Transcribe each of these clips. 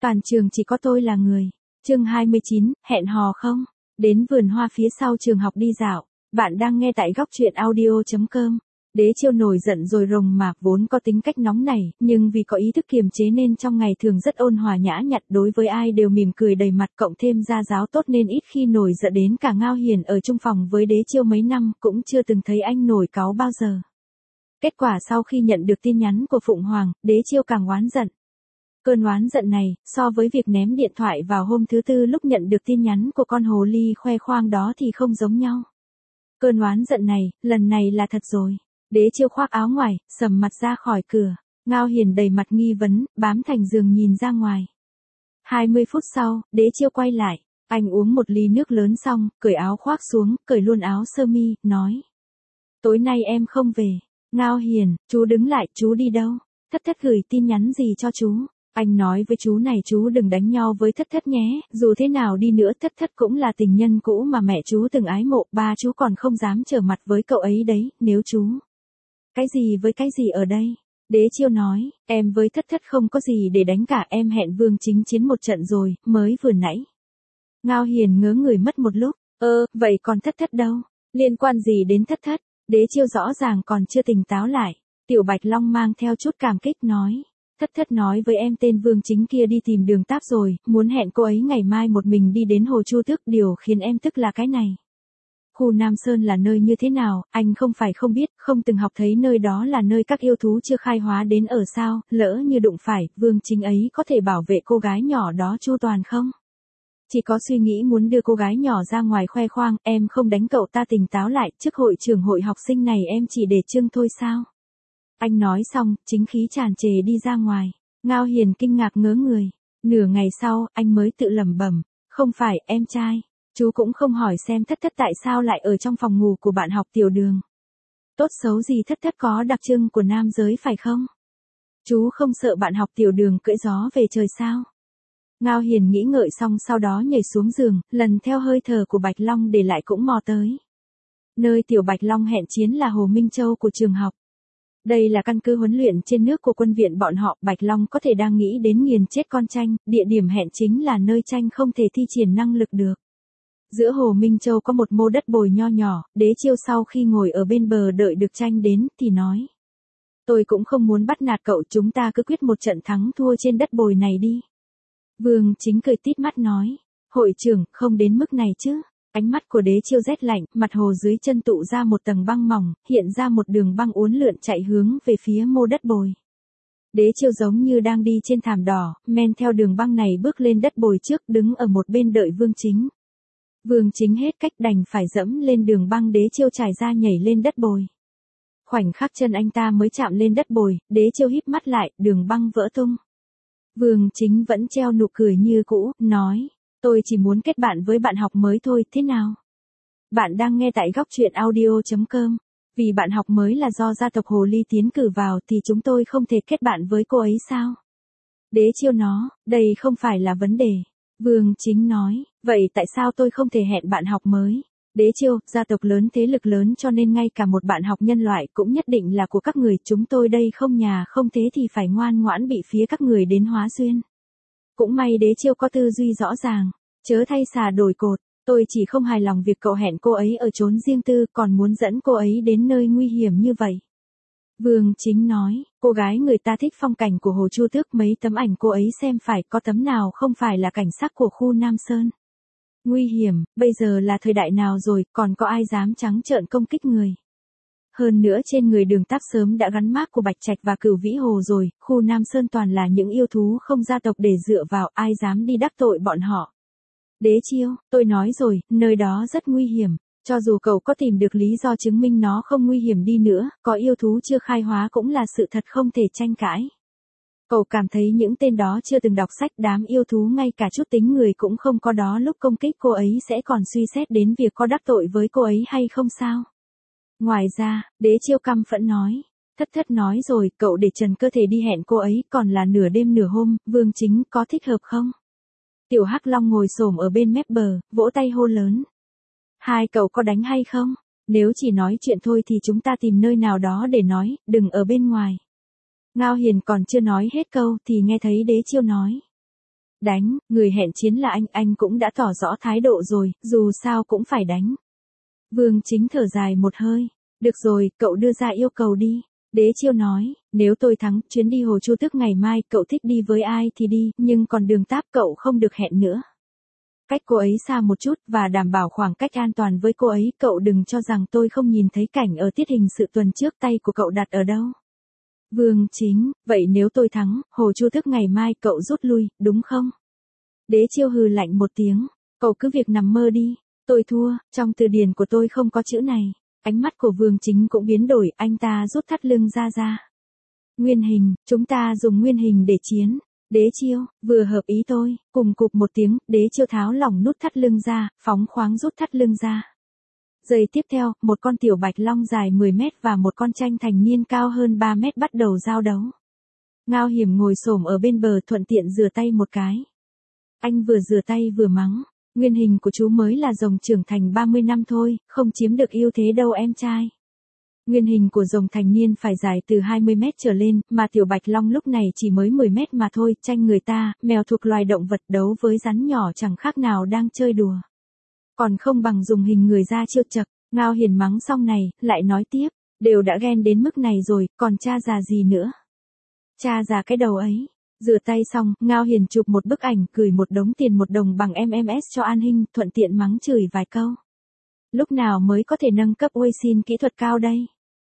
Toàn trường chỉ có tôi là người. Chương 29, hẹn hò không? Đến vườn hoa phía sau trường học đi dạo. Bạn đang nghe tại góc truyện audio.com. Đế Chiêu nổi giận rồi rồng mà, vốn có tính cách nóng nảy, nhưng vì có ý thức kiềm chế nên trong ngày thường rất ôn hòa nhã nhặn, đối với ai đều mỉm cười đầy mặt, cộng thêm gia giáo tốt nên ít khi nổi giận. Đến cả Ngao Hiền ở chung phòng với Đế Chiêu mấy năm cũng chưa từng thấy anh nổi cáu bao giờ. Kết quả sau khi nhận được tin nhắn của Phụng Hoàng, Đế Chiêu càng oán giận. Cơn oán giận này, so với việc ném điện thoại vào hôm thứ tư lúc nhận được tin nhắn của con hồ ly khoe khoang đó thì không giống nhau. Cơn oán giận này, lần này là thật rồi. Đế Chiêu khoác áo ngoài, sầm mặt ra khỏi cửa. Ngao Hiền đầy mặt nghi vấn, bám thành giường nhìn ra ngoài. 20 phút sau, Đế Chiêu quay lại. Anh uống một ly nước lớn xong, cởi áo khoác xuống, cởi luôn áo sơ mi, nói. Tối nay em không về. Ngao Hiền, chú đứng lại, chú đi đâu? Thất Thất gửi tin nhắn gì cho chú? Anh nói với chú này chú đừng đánh nhau với Thất Thất nhé, dù thế nào đi nữa Thất Thất cũng là tình nhân cũ mà mẹ chú từng ái mộ, ba chú còn không dám trở mặt với cậu ấy đấy, nếu chú. Cái gì với cái gì ở đây? Đế Chiêu nói, em với Thất Thất không có gì để đánh cả, em hẹn Vương Chính chiến một trận rồi, mới vừa nãy. Ngao Hiền ngớ người mất một lúc, vậy còn Thất Thất đâu? Liên quan gì đến Thất Thất? Đế Chiêu rõ ràng còn chưa tỉnh táo lại. Tiểu Bạch Long mang theo chút cảm kích nói. Thất Thất nói với em tên Vương Chính kia đi tìm Đường Táp rồi, muốn hẹn cô ấy ngày mai một mình đi đến Hồ Chu Tước. Điều khiến em tức là cái này. Khu Nam Sơn là nơi như thế nào, anh không phải không biết, không từng học thấy nơi đó là nơi các yêu thú chưa khai hóa đến ở sao, lỡ như đụng phải, Vương Chính ấy có thể bảo vệ cô gái nhỏ đó chu toàn không? Chỉ có suy nghĩ muốn đưa cô gái nhỏ ra ngoài khoe khoang, em không đánh cậu ta tỉnh táo lại, trước hội trưởng hội học sinh này em chỉ để trưng thôi sao? Anh nói xong, chính khí tràn trề đi ra ngoài. Ngao Hiền kinh ngạc ngớ người. Nửa ngày sau, anh mới tự lẩm bẩm, không phải, em trai. Chú cũng không hỏi xem Thất Thất tại sao lại ở trong phòng ngủ của bạn học Tiểu Đường. Tốt xấu gì Thất Thất có đặc trưng của nam giới phải không? Chú không sợ bạn học Tiểu Đường cưỡi gió về trời sao? Ngao Hiền nghĩ ngợi xong sau đó nhảy xuống giường, lần theo hơi thở của Bạch Long để lại cũng mò tới. Nơi Tiểu Bạch Long hẹn chiến là Hồ Minh Châu của trường học. Đây là căn cứ huấn luyện trên nước của quân viện bọn họ, Bạch Long có thể đang nghĩ đến nghiền chết con tranh, địa điểm hẹn chính là nơi tranh không thể thi triển năng lực được. Giữa Hồ Minh Châu có một mô đất bồi nho nhỏ, Đế Chiêu sau khi ngồi ở bên bờ đợi được tranh đến, thì nói. Tôi cũng không muốn bắt nạt cậu, chúng ta cứ quyết một trận thắng thua trên đất bồi này đi. Vương Chính cười tít mắt nói. Hội trưởng, không đến mức này chứ. Ánh mắt của Đế Chiêu rét lạnh, mặt hồ dưới chân tụ ra một tầng băng mỏng, hiện ra một đường băng uốn lượn chạy hướng về phía mô đất bồi. Đế Chiêu giống như đang đi trên thảm đỏ, men theo đường băng này bước lên đất bồi trước, đứng ở một bên đợi Vương Chính. Vương Chính hết cách đành phải dẫm lên đường băng, Đế Chiêu trải ra nhảy lên đất bồi. Khoảnh khắc chân anh ta mới chạm lên đất bồi, Đế Chiêu híp mắt lại, đường băng vỡ tung. Vương Chính vẫn treo nụ cười như cũ, nói. Tôi chỉ muốn kết bạn với bạn học mới thôi, thế nào? Bạn đang nghe tại góc truyện audio.com. Vì bạn học mới là do gia tộc Hồ Ly tiến cử vào thì chúng tôi không thể kết bạn với cô ấy sao? Đế Chiêu nó, đây không phải là vấn đề. Vương Chính nói, vậy tại sao tôi không thể hẹn bạn học mới? Đế Chiêu, gia tộc lớn thế lực lớn cho nên ngay cả một bạn học nhân loại cũng nhất định là của các người, chúng tôi đây không nhà không thế thì phải ngoan ngoãn bị phía các người đến hóa duyên. Cũng may Đế Chiêu có tư duy rõ ràng, chớ thay xà đổi cột, tôi chỉ không hài lòng việc cậu hẹn cô ấy ở chốn riêng tư còn muốn dẫn cô ấy đến nơi nguy hiểm như vậy. Vương Chính nói, cô gái người ta thích phong cảnh của Hồ Chu Tước, mấy tấm ảnh cô ấy xem phải có tấm nào không phải là cảnh sắc của khu Nam Sơn. Nguy hiểm, bây giờ là thời đại nào rồi, còn có ai dám trắng trợn công kích người. Hơn nữa trên người Đường Táp sớm đã gắn mác của Bạch Trạch và Cửu Vĩ Hồ rồi, khu Nam Sơn toàn là những yêu thú không gia tộc để dựa vào, ai dám đi đắc tội bọn họ. Đế Chiêu, tôi nói rồi, nơi đó rất nguy hiểm, cho dù cậu có tìm được lý do chứng minh nó không nguy hiểm đi nữa, có yêu thú chưa khai hóa cũng là sự thật không thể tranh cãi. Cậu cảm thấy những tên đó chưa từng đọc sách, đám yêu thú ngay cả chút tính người cũng không có đó, lúc công kích cô ấy sẽ còn suy xét đến việc có đắc tội với cô ấy hay không sao? Ngoài ra, Đế Chiêu căm phẫn nói. Thất Thất nói rồi, cậu để trần cơ thể đi hẹn cô ấy, còn là nửa đêm nửa hôm, Vương Chính có thích hợp không? Tiểu Hắc Long ngồi xổm ở bên mép bờ, vỗ tay hô lớn. Hai cậu có đánh hay không? Nếu chỉ nói chuyện thôi thì chúng ta tìm nơi nào đó để nói, đừng ở bên ngoài. Ngao Hiền còn chưa nói hết câu thì nghe thấy Đế Chiêu nói. Đánh, người hẹn chiến là anh cũng đã tỏ rõ thái độ rồi, dù sao cũng phải đánh. Vương Chính thở dài một hơi. Được rồi, cậu đưa ra yêu cầu đi. Đế Chiêu nói, nếu tôi thắng, chuyến đi Hồ Chu Tước ngày mai, cậu thích đi với ai thì đi, nhưng còn Đường Táp cậu không được hẹn nữa. Cách cô ấy xa một chút và đảm bảo khoảng cách an toàn với cô ấy, cậu đừng cho rằng tôi không nhìn thấy cảnh ở tiết hình sự tuần trước tay của cậu đặt ở đâu. Vương Chính, vậy nếu tôi thắng, Hồ Chu Tước ngày mai cậu rút lui, đúng không? Đế Chiêu hừ lạnh một tiếng, cậu cứ việc nằm mơ đi, tôi thua, trong từ điển của tôi không có chữ này. Ánh mắt của Vương Chính cũng biến đổi, anh ta rút thắt lưng ra. Nguyên hình, chúng ta dùng nguyên hình để chiến. Đế Chiêu, vừa hợp ý tôi, cùng cụp một tiếng, Đế Chiêu tháo lỏng nút thắt lưng ra, phóng khoáng rút thắt lưng ra. Giây tiếp theo, một con tiểu bạch long dài 10 mét và một con tranh thành niên cao hơn 3 mét bắt đầu giao đấu. Ngao Hiểm ngồi xổm ở bên bờ thuận tiện rửa tay một cái. Anh vừa rửa tay vừa mắng. Nguyên hình của chú mới là rồng trưởng thành 30 năm thôi, không chiếm được ưu thế đâu em trai. Nguyên hình của rồng thành niên phải dài từ 20 mét trở lên, mà tiểu bạch long lúc này chỉ mới 10 mét mà thôi, tranh người ta, mèo thuộc loài động vật đấu với rắn nhỏ chẳng khác nào đang chơi đùa. Còn không bằng dùng hình người ra chiêu chậc. Ngao Hiền mắng xong này, lại nói tiếp, đều đã ghen đến mức này rồi, còn cha già gì nữa. Cha già cái đầu ấy. Rửa tay xong, Ngao Hiền chụp một bức ảnh, gửi một đống tiền 1 đồng bằng MMS cho An Hinh, thuận tiện mắng chửi vài câu. Lúc nào mới có thể nâng cấp uy xin kỹ thuật cao đây?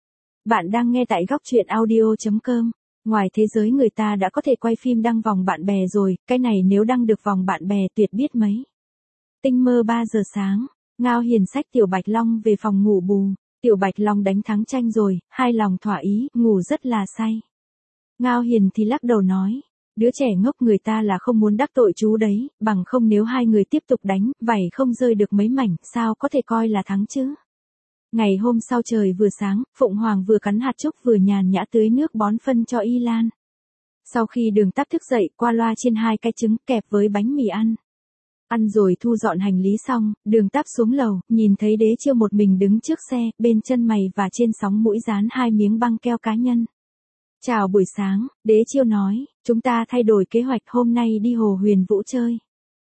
Bạn đang nghe tại góc truyện audio.com. Ngoài thế giới người ta đã có thể quay phim đăng vòng bạn bè rồi, cái này nếu đăng được vòng bạn bè tuyệt biết mấy. Tinh mơ 3 giờ sáng, Ngao Hiền xách Tiểu Bạch Long về phòng ngủ bù. Tiểu Bạch Long đánh thắng tranh rồi, hai lòng thỏa ý, ngủ rất là say. Ngao Hiền thì lắc đầu nói. Đứa trẻ ngốc người ta là không muốn đắc tội chú đấy, bằng không nếu hai người tiếp tục đánh, vảy không rơi được mấy mảnh, sao có thể coi là thắng chứ. Ngày hôm sau trời vừa sáng, Phụng Hoàng vừa cắn hạt trúc vừa nhàn nhã tưới nước bón phân cho Y Lan. Sau khi Đường Táp thức dậy, qua loa chiên 2 cái trứng kẹp với bánh mì ăn. Ăn rồi thu dọn hành lý xong, Đường Táp xuống lầu, nhìn thấy Đế Chiêu một mình đứng trước xe, bên chân mày và trên sóng mũi dán 2 miếng băng keo cá nhân. Chào buổi sáng, Đế Chiêu nói, chúng ta thay đổi kế hoạch hôm nay đi Hồ Huyền Vũ chơi.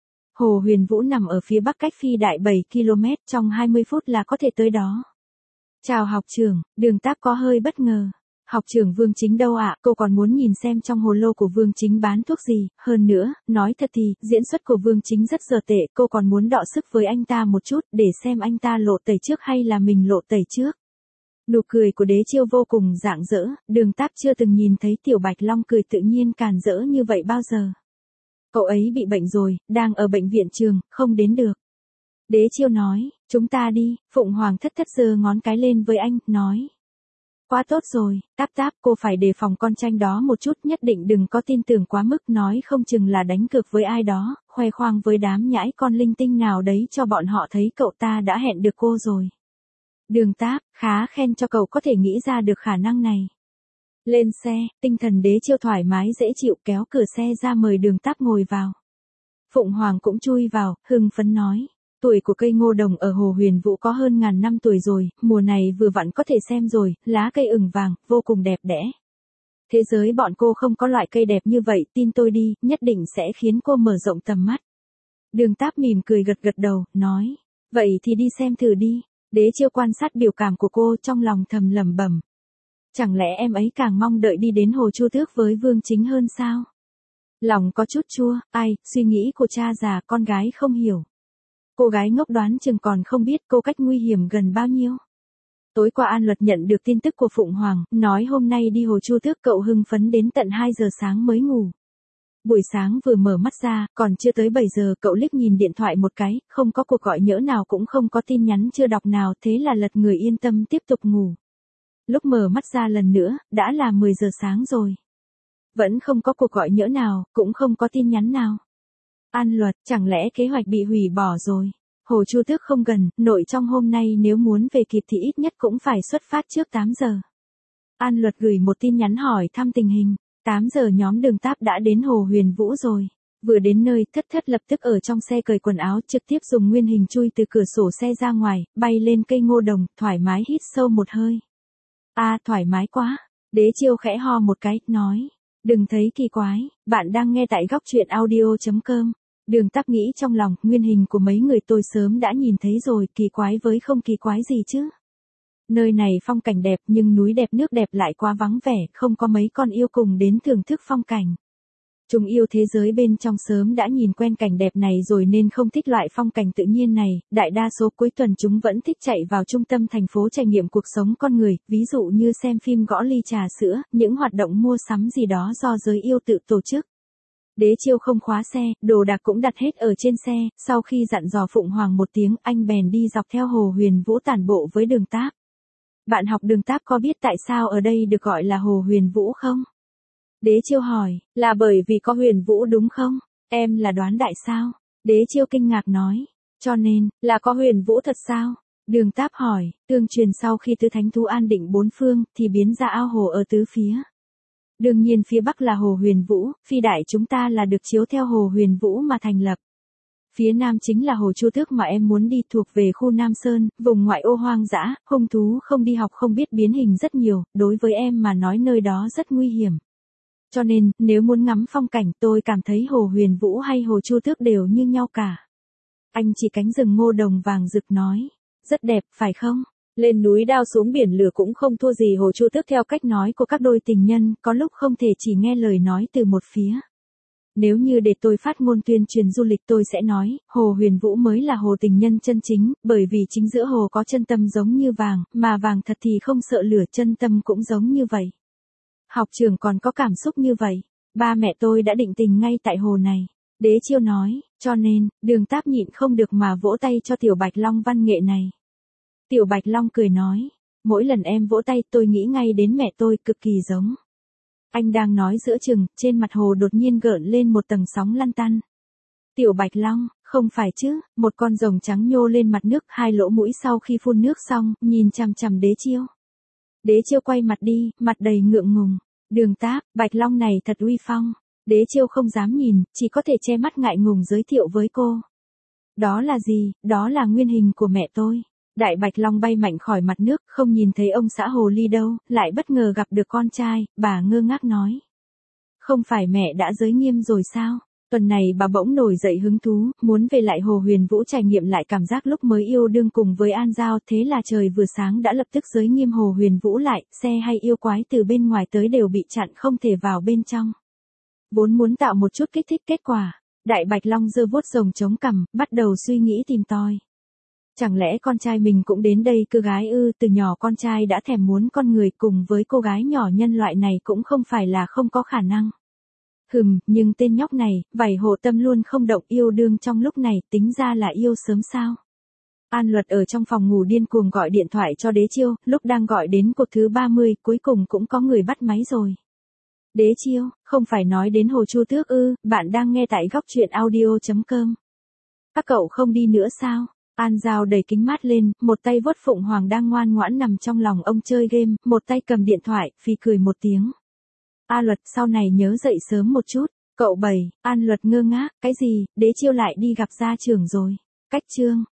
Hồ Huyền Vũ nằm ở phía bắc cách Phi Đại 7 km, trong 20 phút là có thể tới đó. Chào học trưởng, Đường Táp có hơi bất ngờ. Học trưởng Vương Chính đâu ạ? Cô còn muốn nhìn xem trong hồ lô của Vương Chính bán thuốc gì, hơn nữa, nói thật thì, diễn xuất của Vương Chính rất dở tệ, cô còn muốn đọ sức với anh ta một chút, để xem anh ta lộ tẩy trước hay là mình lộ tẩy trước. Nụ cười của Đế Chiêu vô cùng rạng rỡ, Đường Táp chưa từng nhìn thấy Tiểu Bạch Long cười tự nhiên càn rỡ như vậy bao giờ. Cậu ấy bị bệnh rồi, đang ở bệnh viện trường, không đến được. Đế Chiêu nói, chúng ta đi, Phụng Hoàng thất giơ ngón cái lên với anh, nói. Quá tốt rồi, Táp, cô phải đề phòng con tranh đó một chút, nhất định đừng có tin tưởng quá mức, nói không chừng là đánh cược với ai đó, khoe khoang với đám nhãi con linh tinh nào đấy cho bọn họ thấy cậu ta đã hẹn được cô rồi. Đường Táp, khá khen cho cậu có thể nghĩ ra được khả năng này. Lên xe, tinh thần Đế Chiêu thoải mái dễ chịu kéo cửa xe ra mời Đường Táp ngồi vào. Phụng Hoàng cũng chui vào, hưng phấn nói. Tuổi của cây ngô đồng ở Hồ Huyền Vũ có hơn 1000 năm tuổi rồi, mùa này vừa vặn có thể xem rồi, lá cây ửng vàng, vô cùng đẹp đẽ. Thế giới bọn cô không có loại cây đẹp như vậy, tin tôi đi, nhất định sẽ khiến cô mở rộng tầm mắt. Đường Táp mỉm cười gật đầu, nói. Vậy thì đi xem thử đi. Đế Chiêu quan sát biểu cảm của cô trong lòng thầm lẩm bẩm. Chẳng lẽ em ấy càng mong đợi đi đến Hồ Chu Tước với Vương Chính hơn sao? Lòng có chút chua, suy nghĩ của cha già con gái không hiểu. Cô gái ngốc đoán chừng còn không biết cô cách nguy hiểm gần bao nhiêu. Tối qua An Luật nhận được tin tức của Phụng Hoàng, nói hôm nay đi Hồ Chu Tước, cậu hưng phấn đến tận 2 giờ sáng mới ngủ. Buổi sáng vừa mở mắt ra, còn chưa tới 7 giờ, cậu liếc nhìn điện thoại một cái, không có cuộc gọi nhỡ nào cũng không có tin nhắn chưa đọc nào, thế là lật người yên tâm tiếp tục ngủ. Lúc mở mắt ra lần nữa, đã là 10 giờ sáng rồi. Vẫn không có cuộc gọi nhỡ nào, cũng không có tin nhắn nào. An Luật, chẳng lẽ kế hoạch bị hủy bỏ rồi? Hồ Chu Tước không gần, nội trong hôm nay nếu muốn về kịp thì ít nhất cũng phải xuất phát trước 8 giờ. An Luật gửi một tin nhắn hỏi thăm tình hình. 8 giờ nhóm Đường Táp đã đến Hồ Huyền Vũ rồi. Vừa đến nơi, thất lập tức ở trong xe cởi quần áo, trực tiếp dùng nguyên hình chui từ cửa sổ xe ra ngoài, bay lên cây ngô đồng, thoải mái hít sâu một hơi. Thoải mái quá. Đế Chiêu khẽ ho một cái, nói. Đừng thấy kỳ quái, bạn đang nghe tại góc chuyện audio.com. Đường Tắc nghĩ trong lòng, nguyên hình của mấy người tôi sớm đã nhìn thấy rồi, kỳ quái với không kỳ quái gì chứ. Nơi này phong cảnh đẹp nhưng núi đẹp nước đẹp lại quá vắng vẻ, không có mấy con yêu cùng đến thưởng thức phong cảnh. Chúng yêu thế giới bên trong sớm đã nhìn quen cảnh đẹp này rồi nên không thích loại phong cảnh tự nhiên này, đại đa số cuối tuần chúng vẫn thích chạy vào trung tâm thành phố trải nghiệm cuộc sống con người, ví dụ như xem phim gõ ly trà sữa, những hoạt động mua sắm gì đó do giới yêu tự tổ chức. Đế Chiêu không khóa xe, đồ đạc cũng đặt hết ở trên xe, sau khi dặn dò Phụng Hoàng một tiếng anh bèn đi dọc theo Hồ Huyền Vũ tản bộ với Đường Táp. Bạn học Đường Táp có biết tại sao ở đây được gọi là Hồ Huyền Vũ không? Đế Chiêu hỏi, là bởi vì có huyền vũ đúng không? Em là đoán đại sao? Đế Chiêu kinh ngạc nói, cho nên, là có huyền vũ thật sao? Đường Táp hỏi, tương truyền sau khi tứ thánh thú an định bốn phương, thì biến ra ao hồ ở tứ phía. Đương nhiên phía bắc là Hồ Huyền Vũ, phi đại chúng ta là được chiếu theo Hồ Huyền Vũ mà thành lập. Phía nam chính là Hồ Chu Tước mà em muốn đi, thuộc về khu Nam Sơn, vùng ngoại ô hoang dã, hung thú không đi học không biết biến hình rất nhiều, đối với em mà nói nơi đó rất nguy hiểm. Cho nên, nếu muốn ngắm phong cảnh tôi cảm thấy Hồ Huyền Vũ hay Hồ Chu Tước đều như nhau cả. Anh chỉ cánh rừng ngô đồng vàng rực nói, rất đẹp, phải không? Lên núi đao xuống biển lửa cũng không thua gì Hồ Chu Tước theo cách nói của các đôi tình nhân, có lúc không thể chỉ nghe lời nói từ một phía. Nếu như để tôi phát ngôn tuyên truyền du lịch tôi sẽ nói, Hồ Huyền Vũ mới là hồ tình nhân chân chính, bởi vì chính giữa hồ có chân tâm giống như vàng, mà vàng thật thì không sợ lửa, chân tâm cũng giống như vậy. Học trường còn có cảm xúc như vậy, ba mẹ tôi đã định tình ngay tại hồ này. Đế Chiêu nói, cho nên, Đường Táp nhịn không được mà vỗ tay cho Tiểu Bạch Long văn nghệ này. Tiểu Bạch Long cười nói, mỗi lần em vỗ tay tôi nghĩ ngay đến mẹ tôi, cực kỳ giống. Anh đang nói giữa chừng, trên mặt hồ đột nhiên gợn lên một tầng sóng lăn tăn. Tiểu Bạch Long, không phải chứ, một con rồng trắng nhô lên mặt nước, hai lỗ mũi sau khi phun nước xong, nhìn chằm chằm Đế Chiêu. Đế Chiêu quay mặt đi, mặt đầy ngượng ngùng. Đường Táp, Bạch Long này thật uy phong. Đế Chiêu không dám nhìn, chỉ có thể che mắt ngại ngùng giới thiệu với cô. Đó là gì? Đó là nguyên hình của mẹ tôi. Đại Bạch Long bay mạnh khỏi mặt nước, không nhìn thấy ông xã hồ ly đâu, lại bất ngờ gặp được con trai, bà ngơ ngác nói. Không phải mẹ đã giới nghiêm rồi sao? Tuần này bà bỗng nổi dậy hứng thú, muốn về lại Hồ Huyền Vũ trải nghiệm lại cảm giác lúc mới yêu đương cùng với An Giao, thế là trời vừa sáng đã lập tức giới nghiêm Hồ Huyền Vũ lại, xe hay yêu quái từ bên ngoài tới đều bị chặn không thể vào bên trong. Vốn muốn tạo một chút kích thích kết quả, Đại Bạch Long giơ vuốt rồng chống cằm, bắt đầu suy nghĩ tìm tòi. Chẳng lẽ con trai mình cũng đến đây cưa gái ư? Từ nhỏ con trai đã thèm muốn con người, cùng với cô gái nhỏ nhân loại này cũng không phải là không có khả năng. Nhưng tên nhóc này, vảy hộ tâm luôn không động, yêu đương trong lúc này, tính ra là yêu sớm sao? An Luật ở trong phòng ngủ điên cuồng gọi điện thoại cho Đế Chiêu, lúc đang gọi đến cuộc thứ 30, cuối cùng cũng có người bắt máy rồi. Đế Chiêu, không phải nói đến Hồ Chu Tước ư? Bạn đang nghe tại góc chuyện audio.com. Các cậu không đi nữa sao? An Giao đẩy kính mát lên, một tay vuốt Phụng Hoàng đang ngoan ngoãn nằm trong lòng ông chơi game, một tay cầm điện thoại, phì cười một tiếng. A Luật, sau này nhớ dậy sớm một chút. Cậu 7, An Luật ngơ ngác, cái gì? Đế Chiêu lại đi gặp gia trưởng rồi. Cách chương.